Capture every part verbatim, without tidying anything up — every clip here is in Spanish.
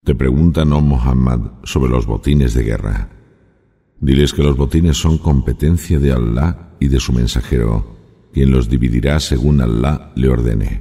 Te preguntan, oh Muhammad, sobre los botines de guerra. Diles que los botines son competencia de Allah y de su mensajero, quien los dividirá según Allah le ordene.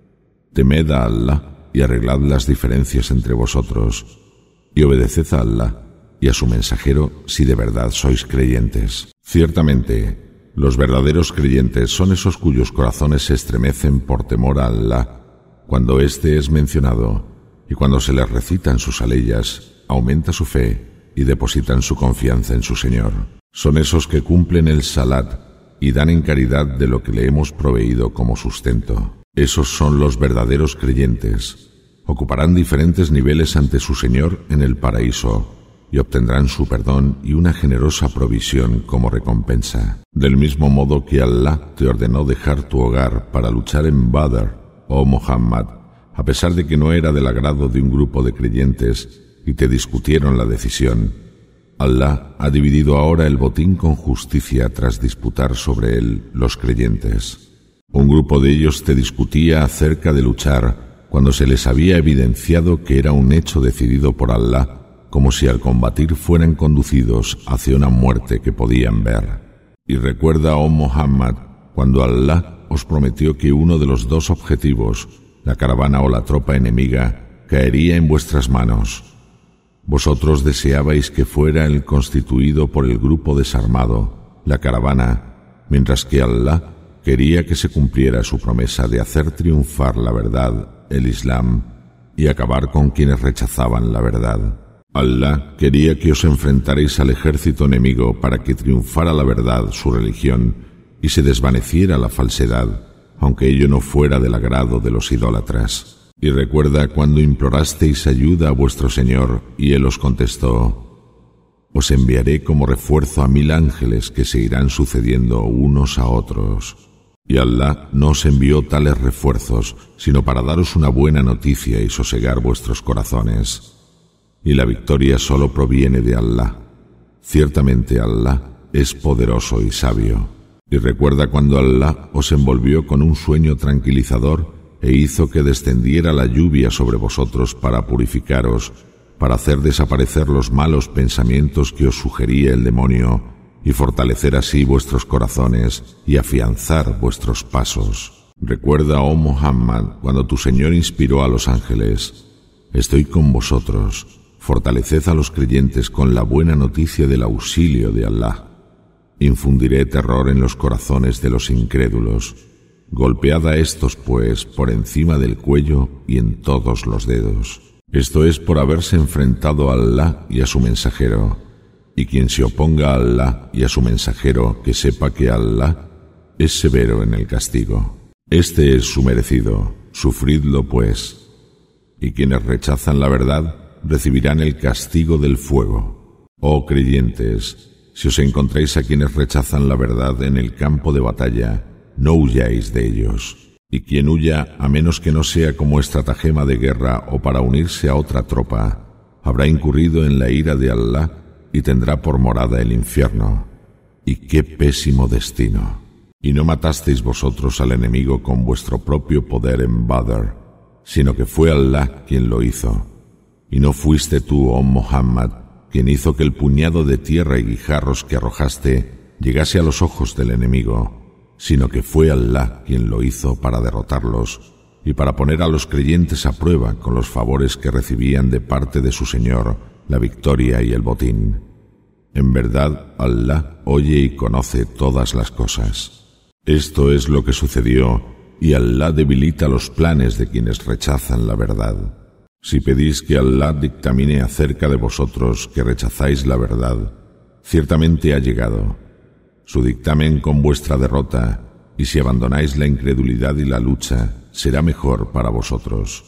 Temed a Allah y arreglad las diferencias entre vosotros, y obedeced a Allah y a su mensajero si de verdad sois creyentes. Ciertamente, los verdaderos creyentes son esos cuyos corazones se estremecen por temor a Allah cuando éste es mencionado, y cuando se les recitan sus aleyas, aumenta su fe y depositan su confianza en su Señor. Son esos que cumplen el salat y dan en caridad de lo que le hemos proveído como sustento. Esos son los verdaderos creyentes. Ocuparán diferentes niveles ante su Señor en el paraíso y obtendrán su perdón y una generosa provisión como recompensa. Del mismo modo que Allah te ordenó dejar tu hogar para luchar en Badr, oh Muhammad, a pesar de que no era del agrado de un grupo de creyentes y te discutieron la decisión, Allah ha dividido ahora el botín con justicia tras disputar sobre él los creyentes. Un grupo de ellos te discutía acerca de luchar cuando se les había evidenciado que era un hecho decidido por Allah, como si al combatir fueran conducidos hacia una muerte que podían ver. Y recuerda, oh Muhammad, cuando Allah os prometió que uno de los dos objetivos, la caravana o la tropa enemiga, caería en vuestras manos. Vosotros deseabais que fuera el constituido por el grupo desarmado, la caravana, mientras que Allah quería que se cumpliera su promesa de hacer triunfar la verdad, el Islam, y acabar con quienes rechazaban la verdad. Allah quería que os enfrentarais al ejército enemigo para que triunfara la verdad, su religión, y se desvaneciera la falsedad, aunque ello no fuera del agrado de los idólatras. Y recuerda cuando implorasteis ayuda a vuestro Señor, y Él os contestó: os enviaré como refuerzo a mil ángeles que se irán sucediendo unos a otros. Y Allah no os envió tales refuerzos, sino para daros una buena noticia y sosegar vuestros corazones. Y la victoria solo proviene de Allah. Ciertamente Allah es poderoso y sabio. Y recuerda cuando Allah os envolvió con un sueño tranquilizador e hizo que descendiera la lluvia sobre vosotros para purificaros, para hacer desaparecer los malos pensamientos que os sugería el demonio, y fortalecer así vuestros corazones y afianzar vuestros pasos. Recuerda, oh Muhammad, cuando tu Señor inspiró a los ángeles: estoy con vosotros, fortaleced a los creyentes con la buena noticia del auxilio de Allah. Infundiré terror en los corazones de los incrédulos. Golpead a estos, pues, por encima del cuello y en todos los dedos. Esto es por haberse enfrentado a Allah y a su mensajero. Y quien se oponga a Allah y a su mensajero, que sepa que Allah es severo en el castigo. Este es su merecido, sufridlo pues. Y quienes rechazan la verdad recibirán el castigo del fuego. Oh creyentes, si os encontráis a quienes rechazan la verdad en el campo de batalla, no huyáis de ellos. Y quien huya, a menos que no sea como estratagema de guerra o para unirse a otra tropa, habrá incurrido en la ira de Allah y tendrá por morada el infierno. Y qué pésimo destino. Y no matasteis vosotros al enemigo con vuestro propio poder en Badr, sino que fue Allah quien lo hizo. Y no fuiste tú, oh Muhammad, quien hizo que el puñado de tierra y guijarros que arrojaste llegase a los ojos del enemigo, sino que fue Allah quien lo hizo para derrotarlos y para poner a los creyentes a prueba con los favores que recibían de parte de su Señor, la victoria y el botín. En verdad, Allah oye y conoce todas las cosas. Esto es lo que sucedió, y Allah debilita los planes de quienes rechazan la verdad. Si pedís que Allah dictamine acerca de vosotros que rechazáis la verdad, ciertamente ha llegado su dictamen con vuestra derrota, y si abandonáis la incredulidad y la lucha, será mejor para vosotros.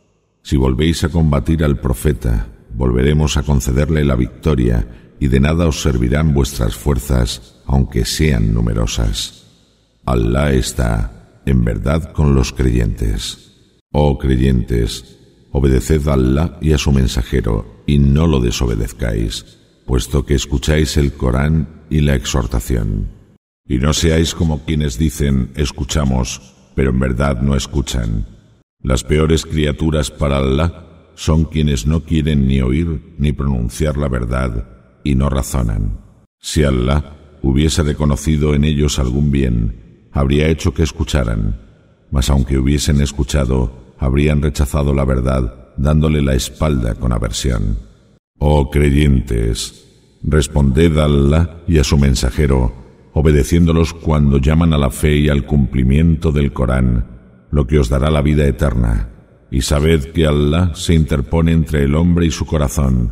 Si volvéis a combatir al profeta, volveremos a concederle la victoria, y de nada os servirán vuestras fuerzas, aunque sean numerosas. Allah está, en verdad, con los creyentes. Oh creyentes, obedeced a Allah y a su mensajero, y no lo desobedezcáis, puesto que escucháis el Corán y la exhortación. Y no seáis como quienes dicen, escuchamos, pero en verdad no escuchan. Las peores criaturas para Allah son quienes no quieren ni oír ni pronunciar la verdad y no razonan. Si Allah hubiese reconocido en ellos algún bien, habría hecho que escucharan, mas aunque hubiesen escuchado, habrían rechazado la verdad, dándole la espalda con aversión. Oh creyentes, responded a Allah y a su mensajero, obedeciéndolos cuando llaman a la fe y al cumplimiento del Corán, lo que os dará la vida eterna, y sabed que Allah se interpone entre el hombre y su corazón,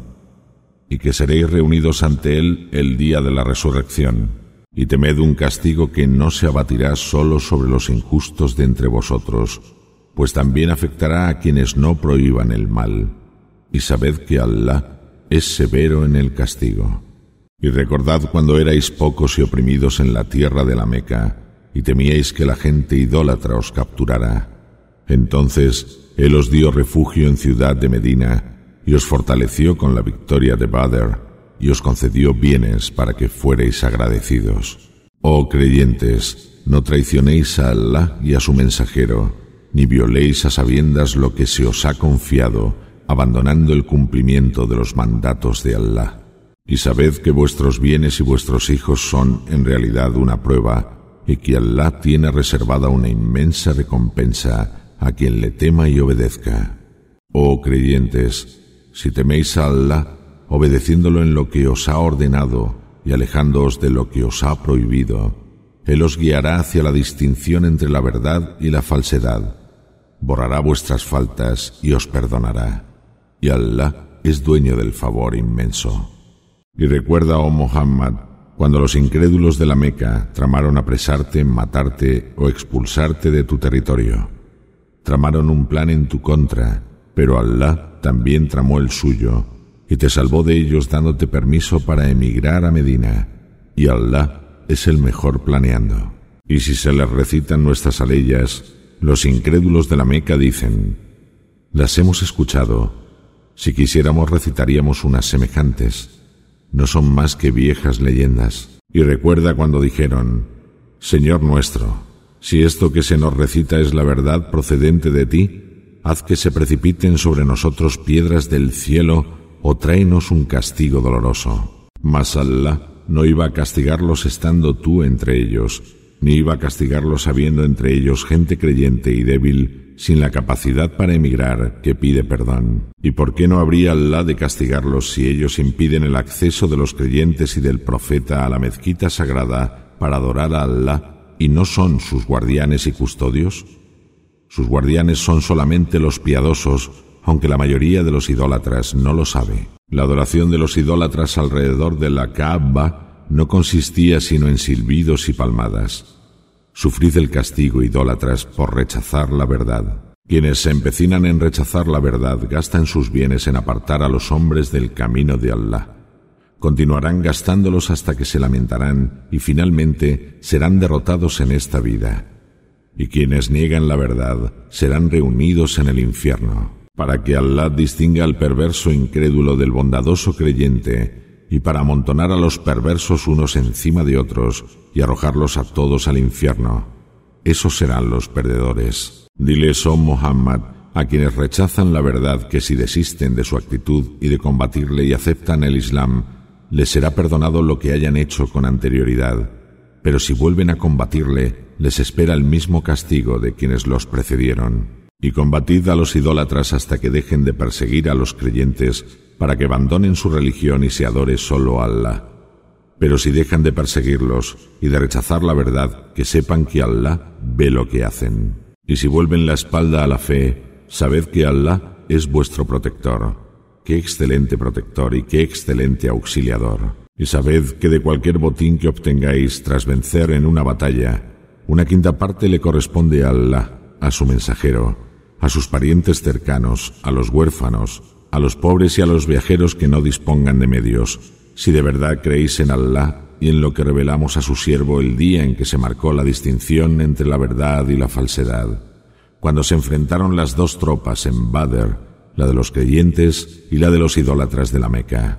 y que seréis reunidos ante él el día de la resurrección, y temed un castigo que no se abatirá solo sobre los injustos de entre vosotros, pues también afectará a quienes no prohíban el mal, y sabed que Allah es severo en el castigo. Y recordad cuando erais pocos y oprimidos en la tierra de la Meca, y temíais que la gente idólatra os capturara. Entonces Él os dio refugio en ciudad de Medina, y os fortaleció con la victoria de Badr, y os concedió bienes para que fuerais agradecidos. Oh creyentes, no traicionéis a Allah y a su mensajero, ni violéis a sabiendas lo que se os ha confiado, abandonando el cumplimiento de los mandatos de Allah. Y sabed que vuestros bienes y vuestros hijos son en realidad una prueba, y que Allah tiene reservada una inmensa recompensa a quien le tema y obedezca. Oh creyentes, si teméis a Allah, obedeciéndolo en lo que os ha ordenado y alejándoos de lo que os ha prohibido, Él os guiará hacia la distinción entre la verdad y la falsedad, borrará vuestras faltas y os perdonará, y Allah es dueño del favor inmenso. Y recuerda, oh Muhammad, cuando los incrédulos de la Meca tramaron apresarte, matarte o expulsarte de tu territorio. Tramaron un plan en tu contra, pero Allah también tramó el suyo, y te salvó de ellos dándote permiso para emigrar a Medina, y Allah es el mejor planeando. Y si se les recitan nuestras aleyas, los incrédulos de la Meca dicen: las hemos escuchado, si quisiéramos recitaríamos unas semejantes, no son más que viejas leyendas. Y recuerda cuando dijeron: Señor nuestro, si esto que se nos recita es la verdad procedente de ti, haz que se precipiten sobre nosotros piedras del cielo o tráenos un castigo doloroso. Mas Allah no iba a castigarlos estando tú entre ellos, ni iba a castigarlos habiendo entre ellos gente creyente y débil, sin la capacidad para emigrar, que pide perdón. ¿Y por qué no habría Allah de castigarlos si ellos impiden el acceso de los creyentes y del profeta a la mezquita sagrada para adorar a Allah y no son sus guardianes y custodios? Sus guardianes son solamente los piadosos, aunque la mayoría de los idólatras no lo sabe. La adoración de los idólatras alrededor de la Kaaba no consistía sino en silbidos y palmadas. Sufrid el castigo, idólatras, por rechazar la verdad. Quienes se empecinan en rechazar la verdad gastan sus bienes en apartar a los hombres del camino de Allah. Continuarán gastándolos hasta que se lamentarán y finalmente serán derrotados en esta vida. Y quienes niegan la verdad serán reunidos en el infierno, para que Allah distinga al perverso incrédulo del bondadoso creyente, y para amontonar a los perversos unos encima de otros y arrojarlos a todos al infierno. Esos serán los perdedores. Diles, oh Muhammad, a quienes rechazan la verdad, que si desisten de su actitud y de combatirle y aceptan el Islam, les será perdonado lo que hayan hecho con anterioridad. Pero si vuelven a combatirle, les espera el mismo castigo de quienes los precedieron. Y combatid a los idólatras hasta que dejen de perseguir a los creyentes, para que abandonen su religión y se adore solo a Allah. Pero si dejan de perseguirlos y de rechazar la verdad, que sepan que Allah ve lo que hacen. Y si vuelven la espalda a la fe, sabed que Allah es vuestro protector. Qué excelente protector y qué excelente auxiliador. Y sabed que de cualquier botín que obtengáis tras vencer en una batalla, una quinta parte le corresponde a Allah, a su mensajero, a sus parientes cercanos, a los huérfanos, a los pobres y a los viajeros que no dispongan de medios, si de verdad creéis en Allah y en lo que revelamos a su siervo el día en que se marcó la distinción entre la verdad y la falsedad, cuando se enfrentaron las dos tropas en Badr, la de los creyentes y la de los idólatras de la Meca.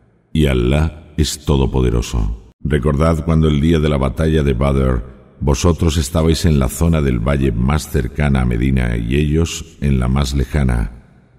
Y Allah es todopoderoso. Recordad cuando el día de la batalla de Badr vosotros estabais en la zona del valle más cercana a Medina y ellos en la más lejana,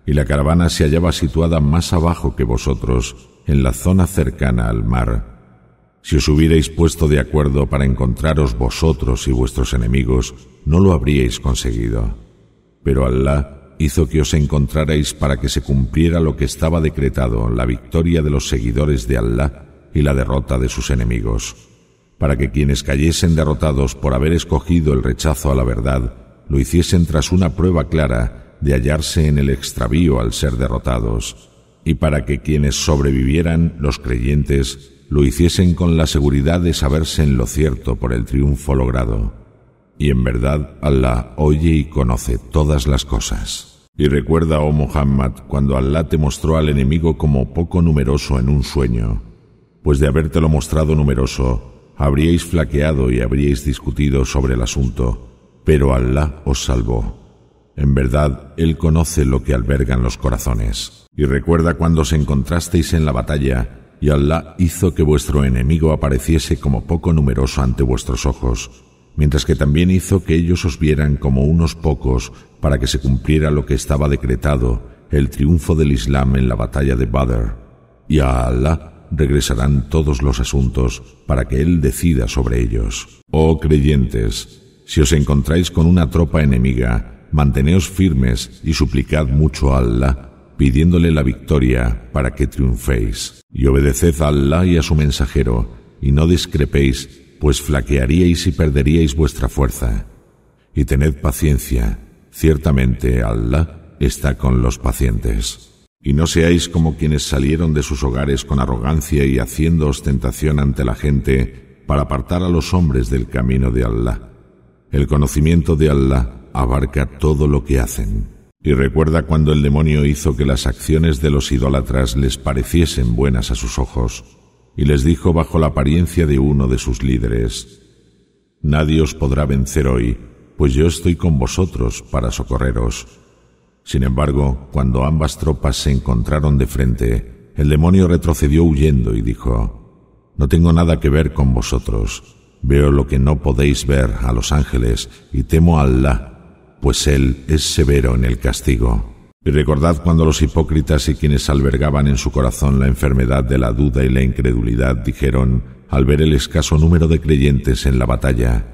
y la caravana se hallaba situada más abajo que vosotros, en la zona cercana al mar. Si os hubierais puesto de acuerdo para encontraros vosotros y vuestros enemigos, no lo habríais conseguido. Pero Alá hizo que os encontrarais para que se cumpliera lo que estaba decretado, la victoria de los seguidores de Alá y la derrota de sus enemigos, para que quienes cayesen derrotados por haber escogido el rechazo a la verdad, lo hiciesen tras una prueba clara de hallarse en el extravío al ser derrotados, y para que quienes sobrevivieran, los creyentes, lo hiciesen con la seguridad de saberse en lo cierto por el triunfo logrado. Y en verdad, Alá oye y conoce todas las cosas. Y recuerda, oh Muhammad, cuando Alá te mostró al enemigo como poco numeroso en un sueño, pues de habértelo mostrado numeroso, habríais flaqueado y habríais discutido sobre el asunto, pero Alá os salvó. En verdad, Él conoce lo que albergan los corazones. Y recuerda cuando os encontrasteis en la batalla, y Alá hizo que vuestro enemigo apareciese como poco numeroso ante vuestros ojos, mientras que también hizo que ellos os vieran como unos pocos para que se cumpliera lo que estaba decretado, el triunfo del Islam en la batalla de Badr. Y a Alá regresarán todos los asuntos para que Él decida sobre ellos. Oh creyentes, si os encontráis con una tropa enemiga, manteneos firmes y suplicad mucho a Alá, pidiéndole la victoria para que triunféis. Y obedeced a Alá y a su mensajero, y no discrepéis, pues flaquearíais y perderíais vuestra fuerza. Y tened paciencia, ciertamente Alá está con los pacientes. Y no seáis como quienes salieron de sus hogares con arrogancia y haciendo ostentación ante la gente para apartar a los hombres del camino de Alá. El conocimiento de Alá abarca todo lo que hacen. Y recuerda cuando el demonio hizo que las acciones de los idólatras les pareciesen buenas a sus ojos, y les dijo bajo la apariencia de uno de sus líderes: nadie os podrá vencer hoy, pues yo estoy con vosotros para socorreros. Sin embargo, cuando ambas tropas se encontraron de frente, el demonio retrocedió huyendo y dijo: no tengo nada que ver con vosotros. Veo lo que no podéis ver a los ángeles y temo a Alá, pues Él es severo en el castigo. Y recordad cuando los hipócritas y quienes albergaban en su corazón la enfermedad de la duda y la incredulidad dijeron, al ver el escaso número de creyentes en la batalla: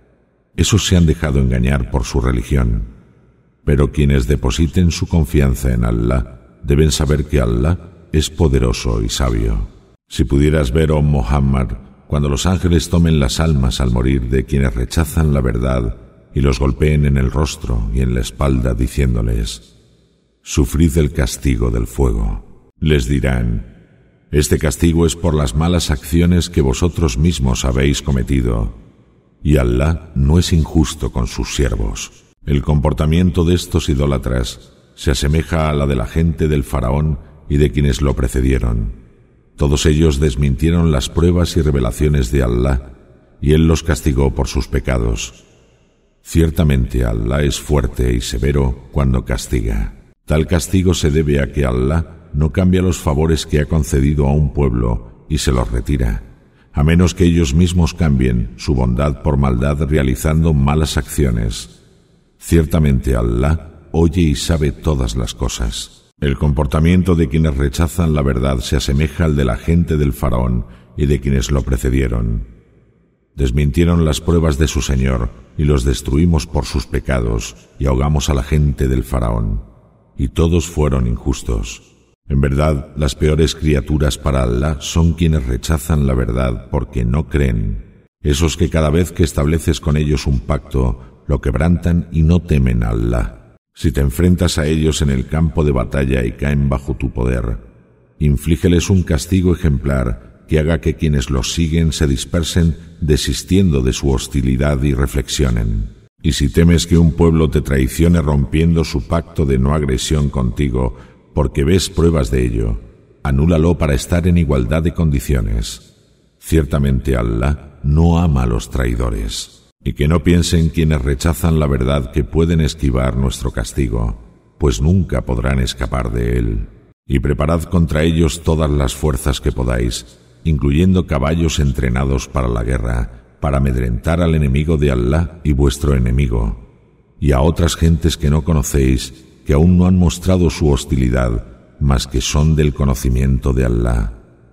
esos se han dejado engañar por su religión. Pero quienes depositen su confianza en Alá deben saber que Alá es poderoso y sabio. Si pudieras ver, oh Muhammad, cuando los ángeles tomen las almas al morir de quienes rechazan la verdad y los golpeen en el rostro y en la espalda diciéndoles: sufrid el castigo del fuego. Les dirán: este castigo es por las malas acciones que vosotros mismos habéis cometido, y Alá no es injusto con sus siervos. El comportamiento de estos idólatras se asemeja a la de la gente del faraón y de quienes lo precedieron. Todos ellos desmintieron las pruebas y revelaciones de Alá, y Él los castigó por sus pecados. Ciertamente Alá es fuerte y severo cuando castiga. Tal castigo se debe a que Alá no cambia los favores que ha concedido a un pueblo y se los retira, a menos que ellos mismos cambien su bondad por maldad realizando malas acciones. Ciertamente Alá oye y sabe todas las cosas. El comportamiento de quienes rechazan la verdad se asemeja al de la gente del faraón y de quienes lo precedieron. Desmintieron las pruebas de su Señor y los destruimos por sus pecados y ahogamos a la gente del faraón, y todos fueron injustos. En verdad, las peores criaturas para Alá son quienes rechazan la verdad porque no creen, esos que cada vez que estableces con ellos un pacto, lo quebrantan y no temen a Alá. Si te enfrentas a ellos en el campo de batalla y caen bajo tu poder, inflígeles un castigo ejemplar que haga que quienes los siguen se dispersen desistiendo de su hostilidad y reflexionen. Y si temes que un pueblo te traicione rompiendo su pacto de no agresión contigo, porque ves pruebas de ello, anúlalo para estar en igualdad de condiciones. Ciertamente Alá no ama a los traidores. Y que no piensen quienes rechazan la verdad que pueden esquivar nuestro castigo, pues nunca podrán escapar de él. Y preparad contra ellos todas las fuerzas que podáis, incluyendo caballos entrenados para la guerra, para amedrentar al enemigo de Alá y vuestro enemigo, y a otras gentes que no conocéis, que aún no han mostrado su hostilidad, mas que son del conocimiento de Allah.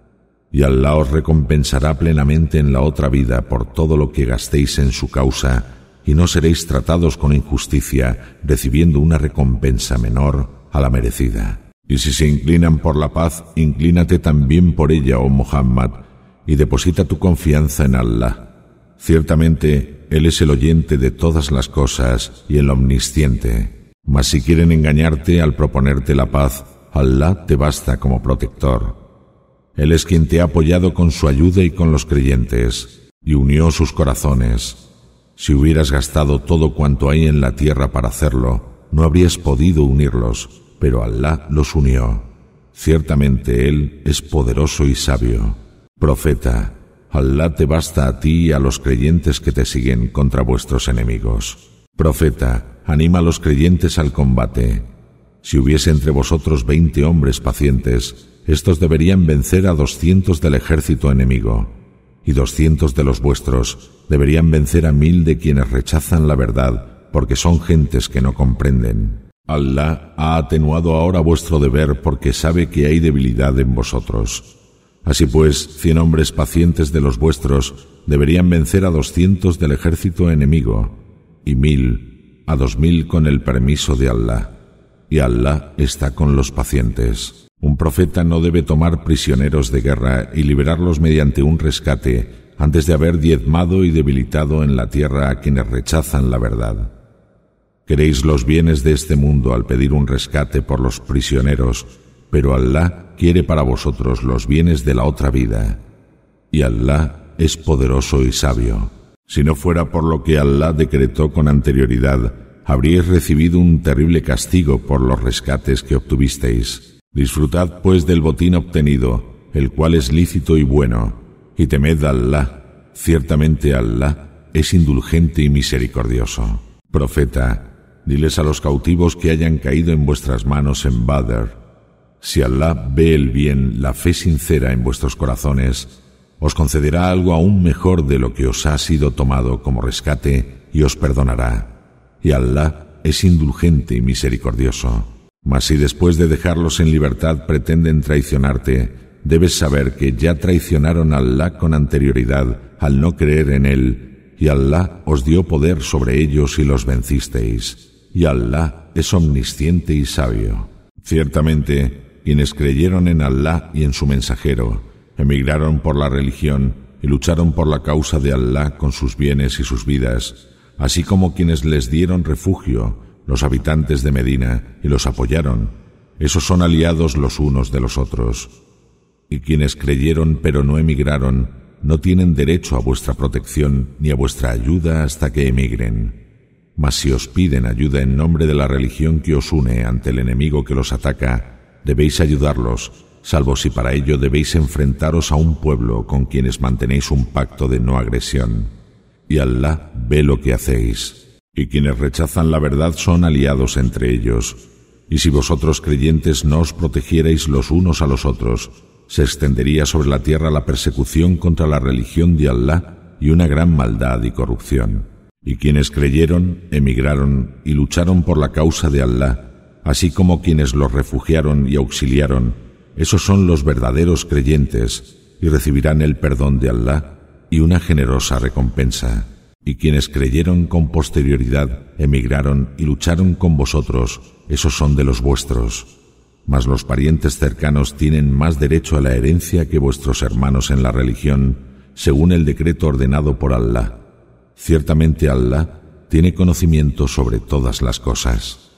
Y Allah os recompensará plenamente en la otra vida por todo lo que gastéis en su causa, y no seréis tratados con injusticia, recibiendo una recompensa menor a la merecida. Y si se inclinan por la paz, inclínate también por ella, oh Muhammad, y deposita tu confianza en Allah. Ciertamente, Él es el oyente de todas las cosas y el omnisciente. Mas si quieren engañarte al proponerte la paz, Allah te basta como protector. Él es quien te ha apoyado con su ayuda y con los creyentes, y unió sus corazones. Si hubieras gastado todo cuanto hay en la tierra para hacerlo, no habrías podido unirlos, pero Allah los unió. Ciertamente Él es poderoso y sabio. Profeta, Allah te basta a ti y a los creyentes que te siguen contra vuestros enemigos. Profeta, anima a los creyentes al combate. Si hubiese entre vosotros veinte hombres pacientes, estos deberían vencer a doscientos del ejército enemigo, y doscientos de los vuestros deberían vencer a mil de quienes rechazan la verdad, porque son gentes que no comprenden. Allah ha atenuado ahora vuestro deber porque sabe que hay debilidad en vosotros. Así pues, cien hombres pacientes de los vuestros deberían vencer a doscientos del ejército enemigo, y mil a dos mil con el permiso de Allah. Y Allah está con los pacientes. Un profeta no debe tomar prisioneros de guerra y liberarlos mediante un rescate antes de haber diezmado y debilitado en la tierra a quienes rechazan la verdad. Queréis los bienes de este mundo al pedir un rescate por los prisioneros, pero Allah quiere para vosotros los bienes de la otra vida, y Allah es poderoso y sabio. Si no fuera por lo que Allah decretó con anterioridad, habríais recibido un terrible castigo por los rescates que obtuvisteis. Disfrutad pues del botín obtenido, el cual es lícito y bueno, y temed a Allah. Ciertamente Allah es indulgente y misericordioso. Profeta, diles a los cautivos que hayan caído en vuestras manos en Badr: si Allah ve el bien, la fe sincera en vuestros corazones, os concederá algo aún mejor de lo que os ha sido tomado como rescate y os perdonará. Y Allah es indulgente y misericordioso. Mas si después de dejarlos en libertad pretenden traicionarte, debes saber que ya traicionaron a Allah con anterioridad al no creer en Él, y Allah os dio poder sobre ellos y los vencisteis. Y Allah es omnisciente y sabio. Ciertamente, quienes creyeron en Allah y en su mensajero, emigraron por la religión y lucharon por la causa de Allah con sus bienes y sus vidas, así como quienes les dieron refugio, los habitantes de Medina, y los apoyaron. Esos son aliados los unos de los otros. Y quienes creyeron pero no emigraron, no tienen derecho a vuestra protección ni a vuestra ayuda hasta que emigren. Mas si os piden ayuda en nombre de la religión que os une ante el enemigo que los ataca, debéis ayudarlos, salvo si para ello debéis enfrentaros a un pueblo con quienes mantenéis un pacto de no agresión. Y Allah ve lo que hacéis. Y quienes rechazan la verdad son aliados entre ellos. Y si vosotros creyentes no os protegierais los unos a los otros, se extendería sobre la tierra la persecución contra la religión de Allah y una gran maldad y corrupción. Y quienes creyeron, emigraron y lucharon por la causa de Allah, así como quienes los refugiaron y auxiliaron, esos son los verdaderos creyentes, y recibirán el perdón de Allah y una generosa recompensa. Y quienes creyeron con posterioridad, emigraron y lucharon con vosotros, esos son de los vuestros. Mas los parientes cercanos tienen más derecho a la herencia que vuestros hermanos en la religión, según el decreto ordenado por Allah. Ciertamente Allah tiene conocimiento sobre todas las cosas.